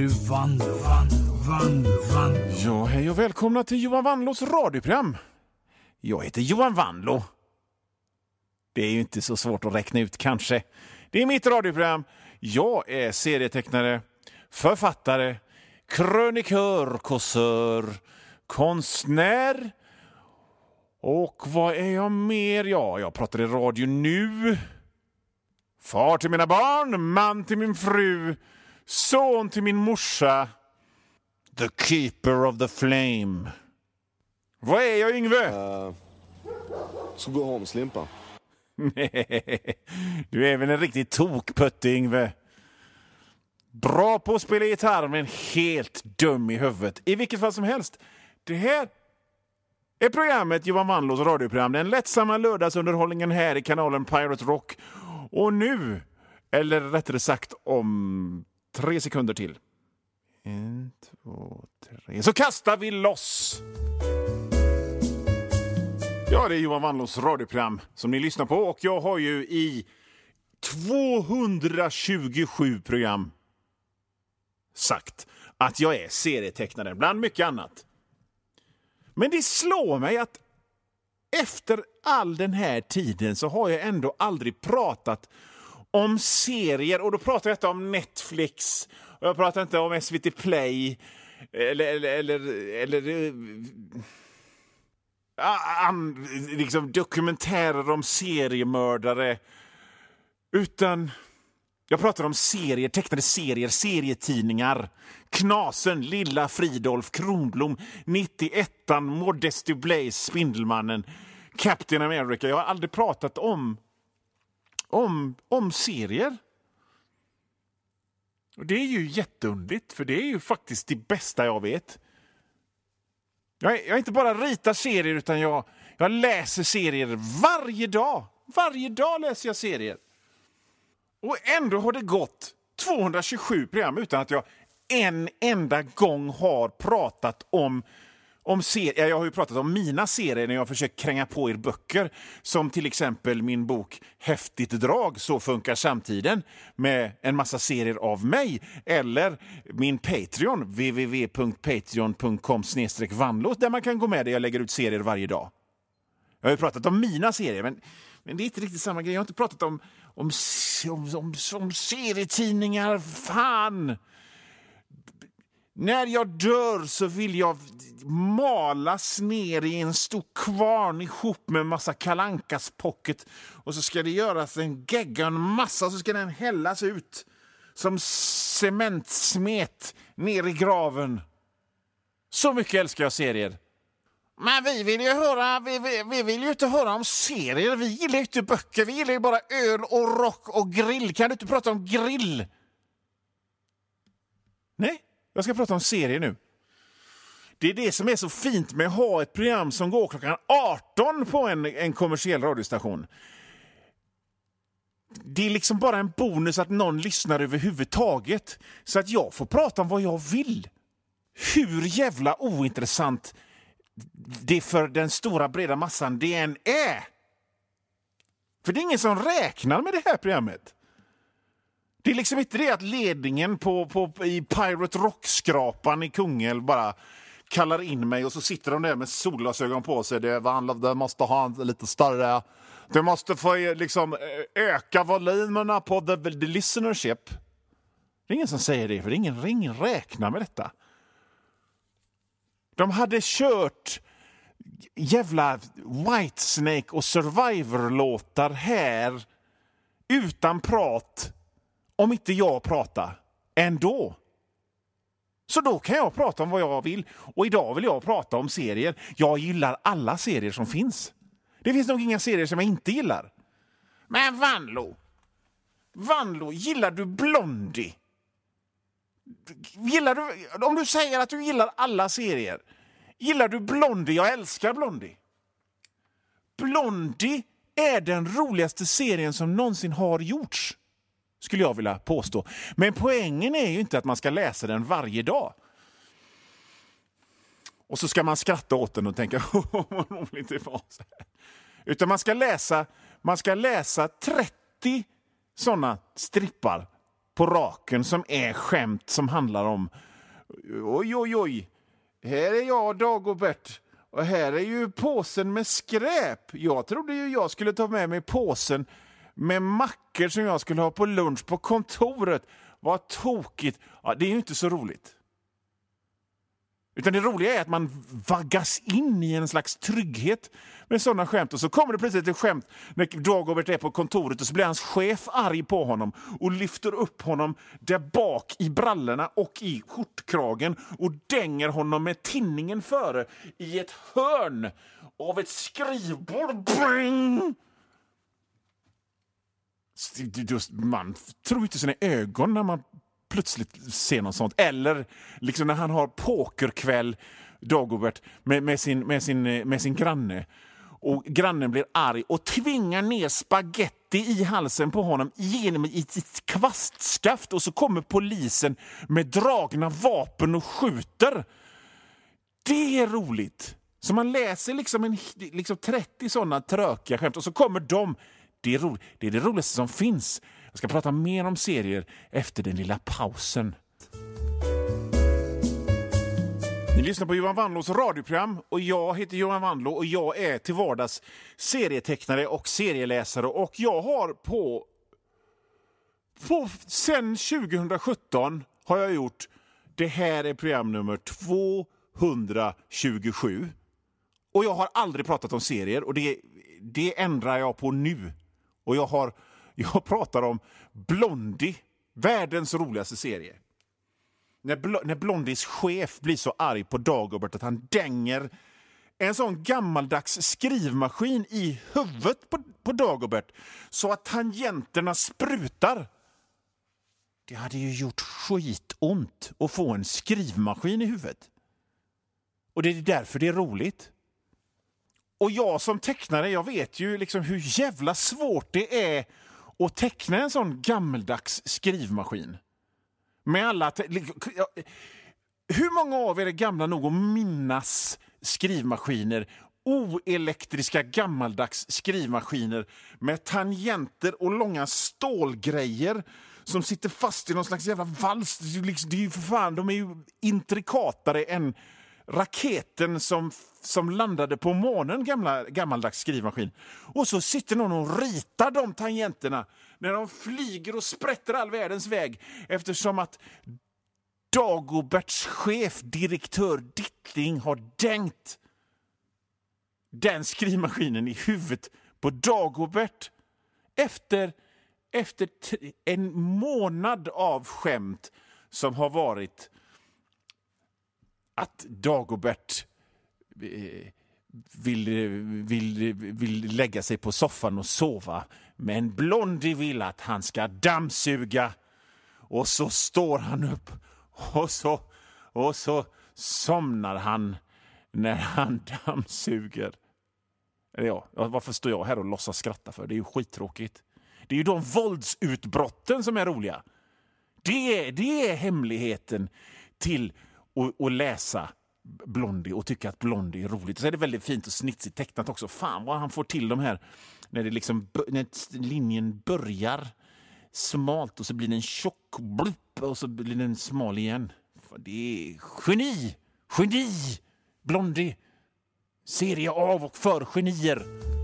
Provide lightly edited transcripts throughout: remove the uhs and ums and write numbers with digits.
ju Vanlo. Ja, hej och välkomna till Johan Vanlos radioprogram. Jag heter Johan Vanlo. Det är ju inte så svårt att räkna ut kanske. Det är mitt radioprogram. Jag är serietecknare, författare, krönikör, kåsör, konstnär. Och vad är jag mer? Ja, jag pratar i radio nu. Far till mina barn, man till min fru, son till min morsa. The keeper of the flame. Vad är jag, Yngve? Så gå hem, slimpa. Du är väl en riktig tokputte, Yngve. Bra på att spela gitarr men helt dum i huvudet. I vilket fall som helst. Det här är programmet Johan Vanlos radioprogram. Den lättsamma lördagsunderhållningen här i kanalen Pirate Rock. Och nu, eller rättare sagt om 3 sekunder till. 1, 2, 3. Så kastar vi loss! Ja, det är Johan Vanlos radioprogram som ni lyssnar på. Och jag har ju i 227 program sagt att jag är serietecknare, bland mycket annat. Men det slår mig att efter all den här tiden så har jag ändå aldrig pratat om serier. Och då pratar jag inte om Netflix. Och jag pratar inte om SVT Play. Eller liksom dokumentärer om seriemördare. Utan jag pratar om serier, tecknade serier, serietidningar. Knasen, Lilla Fridolf, Kronblom, 91an, Modesty Blaze, Spindelmannen, Captain America. Jag har aldrig pratat om serier. Och det är ju jätteunderligt, för det är ju faktiskt det bästa jag vet. Jag inte bara ritar serier, utan jag läser serier varje dag. Varje dag läser jag serier. Och ändå har det gått 227 program utan att jag en enda gång har pratat om serier. Jag har ju pratat om mina serier när jag försökt kränga på er böcker. Som till exempel min bok Häftigt drag, så funkar samtiden, med en massa serier av mig. Eller min Patreon, www.patreon.com/vanlo, där man kan gå med där jag lägger ut serier varje dag. Jag har ju pratat om mina serier, men det är inte riktigt samma grej. Jag har inte pratat om serietidningar. Fan! När jag dör så vill jag malas ner i en stor kvarn ihop med en massa Kalankas pocket. Och så ska det göras en gegga, en massa, så ska den hällas ut som cementsmet ner i graven. Så mycket älskar jag serier. Men vi vill ju inte höra om serier. Vi gillar ju inte böcker. Vi gillar ju bara öl och rock och grill. Kan du inte prata om grill? Nej, jag ska prata om serier nu. Det är det som är så fint med att ha ett program som går klockan 18 på en kommersiell radiostation. Det är liksom bara en bonus att någon lyssnar överhuvudtaget. Så att jag får prata om vad jag vill. Hur jävla ointressant det för den stora breda massan det än är. För det är ingen som räknar med det här programmet. Det är liksom inte det att ledningen i Pirate Rock-skrapan i Kungälv bara kallar in mig och så sitter de där med solglasögon på sig. Det måste ha lite större... Det måste få liksom öka volymerna på the listenership. Det är ingen som säger det, för det är ingen räknar med detta. De hade kört jävla Whitesnake och Survivor-låtar här utan prat, om inte jag pratar ändå. Så då kan jag prata om vad jag vill. Och idag vill jag prata om serier. Jag gillar alla serier som finns. Det finns nog inga serier som jag inte gillar. Men Vanlo, gillar du Blondie? Om du säger att du gillar alla serier, gillar du Blondie? Jag älskar Blondie. Blondie är den roligaste serien som någonsin har gjorts, skulle jag vilja påstå. Men poängen är ju inte att man ska läsa den varje dag. Och så ska man skratta åt den och tänka vad roligt det var så här. Utan man ska läsa 30 sådana strippar på raken som är skämt som handlar om oj, här är jag Dagobert och här är ju påsen med skräp. Jag trodde ju jag skulle ta med mig påsen med mackor som jag skulle ha på lunch på kontoret. Vad tokigt. Ja, det är ju inte så roligt. Utan det roliga är att man vaggas in i en slags trygghet med sådana skämt. Och så kommer det plötsligt ett skämt när Dagobert är på kontoret och så blir hans chef arg på honom och lyfter upp honom där bak i brallorna och i skjortkragen och dänger honom med tinningen före i ett hörn av ett skrivbord. Bring! Man tror inte sina ögon när man plötsligt ser något sånt. Eller liksom när han har pokerkväll, Dagobert, med sin granne. Och grannen blir arg och tvingar ner spaghetti i halsen på honom genom ett kvastskaft. Och så kommer polisen med dragna vapen och skjuter. Det är roligt. Så man läser liksom 30 sådana trökiga skämt och så kommer de. Det är roligt. Det är det roligaste som finns. Jag ska prata mer om serier efter den lilla pausen. Ni lyssnar på Johan Wanlås radioprogram och jag heter Johan Wanlå och jag är till vardags serietecknare och serieläsare och jag har sen 2017 har jag gjort, det här är program nummer 227 och jag har aldrig pratat om serier och det ändrar jag på nu. Och jag pratar om Blondie, världens roligaste serie. När Blondies chef blir så arg på Dagobert att han dänger en sån gammaldags skrivmaskin i huvudet på Dagobert så att tangenterna sprutar. Det hade ju gjort skitont att få en skrivmaskin i huvudet. Och det är därför det är roligt. Och jag som tecknare, jag vet ju liksom hur jävla svårt det är att teckna en sån gammeldags skrivmaskin. Med alla... Hur många av er är gamla nog att minnas skrivmaskiner? Oelektriska gammaldags skrivmaskiner med tangenter och långa stålgrejer som sitter fast i någon slags jävla vals. Det är ju för fan, de är ju intrikatare än raketen som landade på månen, gammaldags skrivmaskin. Och så sitter någon och ritar de tangenterna när de flyger och sprätter all världens väg eftersom att Dagoberts chef, direktör Dittling, har dängt den skrivmaskinen i huvudet på Dagobert efter en månad av skämt som har varit att Dagobert vill lägga sig på soffan och sova, men Blondie vill att han ska dammsuga, och så står han upp och så somnar han när han dammsuger. Ja, varför står jag här och låtsas skratta för? Det är ju skittråkigt. Det är ju de våldsutbrotten som är roliga. Det är hemligheten till att läsa Blondie och tycka att Blondie är roligt. Och så är det väldigt fint och snitsigt tecknat också. Fan vad han får till de här när linjen börjar smalt och så blir det en tjock blupp och så blir den smal igen. Det är geni! Blondie. Serie av och för genier.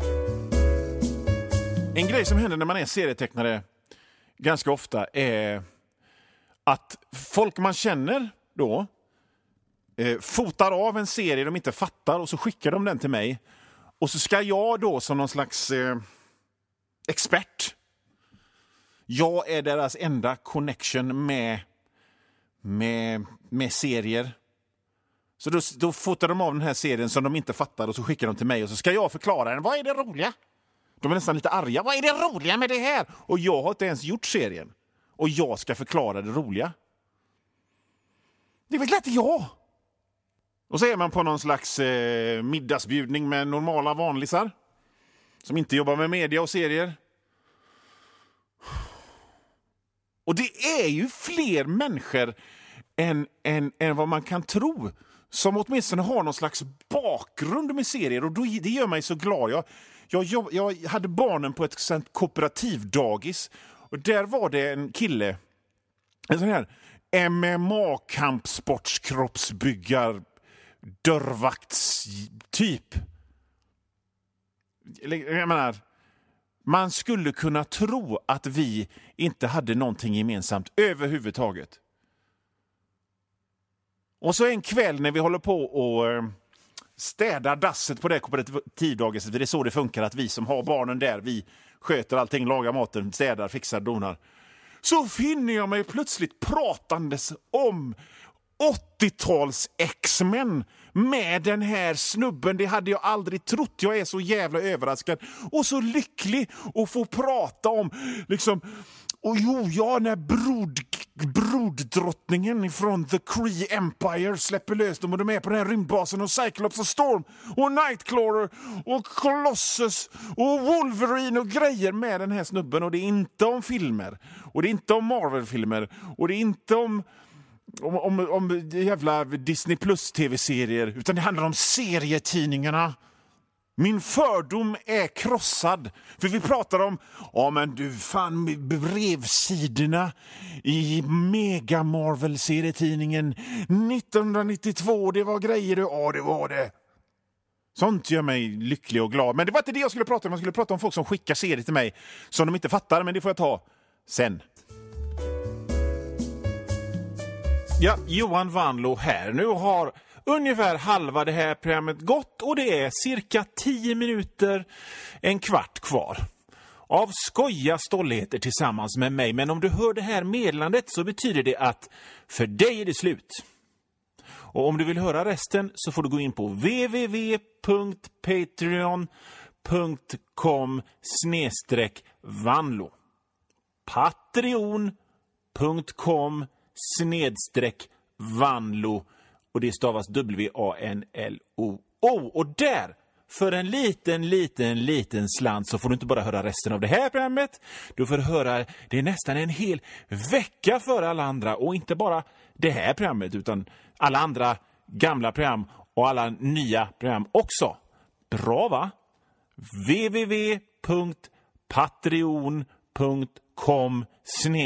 En grej som händer när man är serietecknare ganska ofta är att folk man känner då fotar av en serie de inte fattar och så skickar de den till mig. Och så ska jag då som någon slags expert. Jag är deras enda connection med serier. Så då fotar de av den här serien som de inte fattar och så skickar de till mig och så ska jag förklara den. Vad är det roliga? De är nästan lite arga. Vad är det roliga med det här? Och jag har inte ens gjort serien. Och jag ska förklara det roliga. Det är väl lätt jag. Och så är man på någon slags middagsbjudning med normala vanlisar som inte jobbar med media och serier. Och det är ju fler människor än vad man kan tro som åtminstone har någon slags bakgrund med serier. Och det gör mig så glad. Jag hade barnen på ett sånt kooperativdagis. Och där var det en kille en sån här MMA-kampsportskroppsbyggar dörrvaktstyp. Jag menar, man skulle kunna tro att vi inte hade någonting gemensamt överhuvudtaget. Och så en kväll när vi håller på och städar dasset på det kooperativdagiset, det är så det funkar, att vi som har barnen där, vi sköter allting, lagar maten, städar, fixar, donar. Så finner jag mig plötsligt pratandes om 80-tals X-Men med den här snubben. Det hade jag aldrig trott. Jag är så jävla överraskad och så lycklig att få prata om liksom, och när broddrottningen från The Kree Empire släpper lös dem och de är på den här rymdbasen och Cyclops och Storm och Nightcrawler och Colossus och Wolverine och grejer med den här snubben. Och det är inte om filmer och det är inte om Marvel-filmer och det är inte om jävla Disney Plus tv-serier, utan det handlar om serietidningarna. Min fördom är krossad. För vi pratar om, men du fan, brevsidorna i Mega Marvel-serietidningen 1992, det var grejer. Ja, det var det. Sånt gör mig lycklig och glad. Men det var inte det jag skulle prata om. Jag skulle prata om folk som skickar serier till mig som de inte fattar, men det får jag ta sen. Ja, Johan Vanlo här. Nu har ungefär halva det här programmet gått och det är cirka 10 minuter, en kvart kvar av skoja stolligheter tillsammans med mig. Men om du hör det här meddelandet så betyder det att för dig är det slut. Och om du vill höra resten så får du gå in på www.patreon.com/Vanlo. Patreon.com/Vanlo. Och det stavas WANLO. Och där, för en liten slant, så får du inte bara höra resten av det här programmet. Du får höra det nästan en hel vecka för alla andra. Och inte bara det här programmet, utan alla andra gamla program och alla nya program också. Bra, va? www.patreon.com/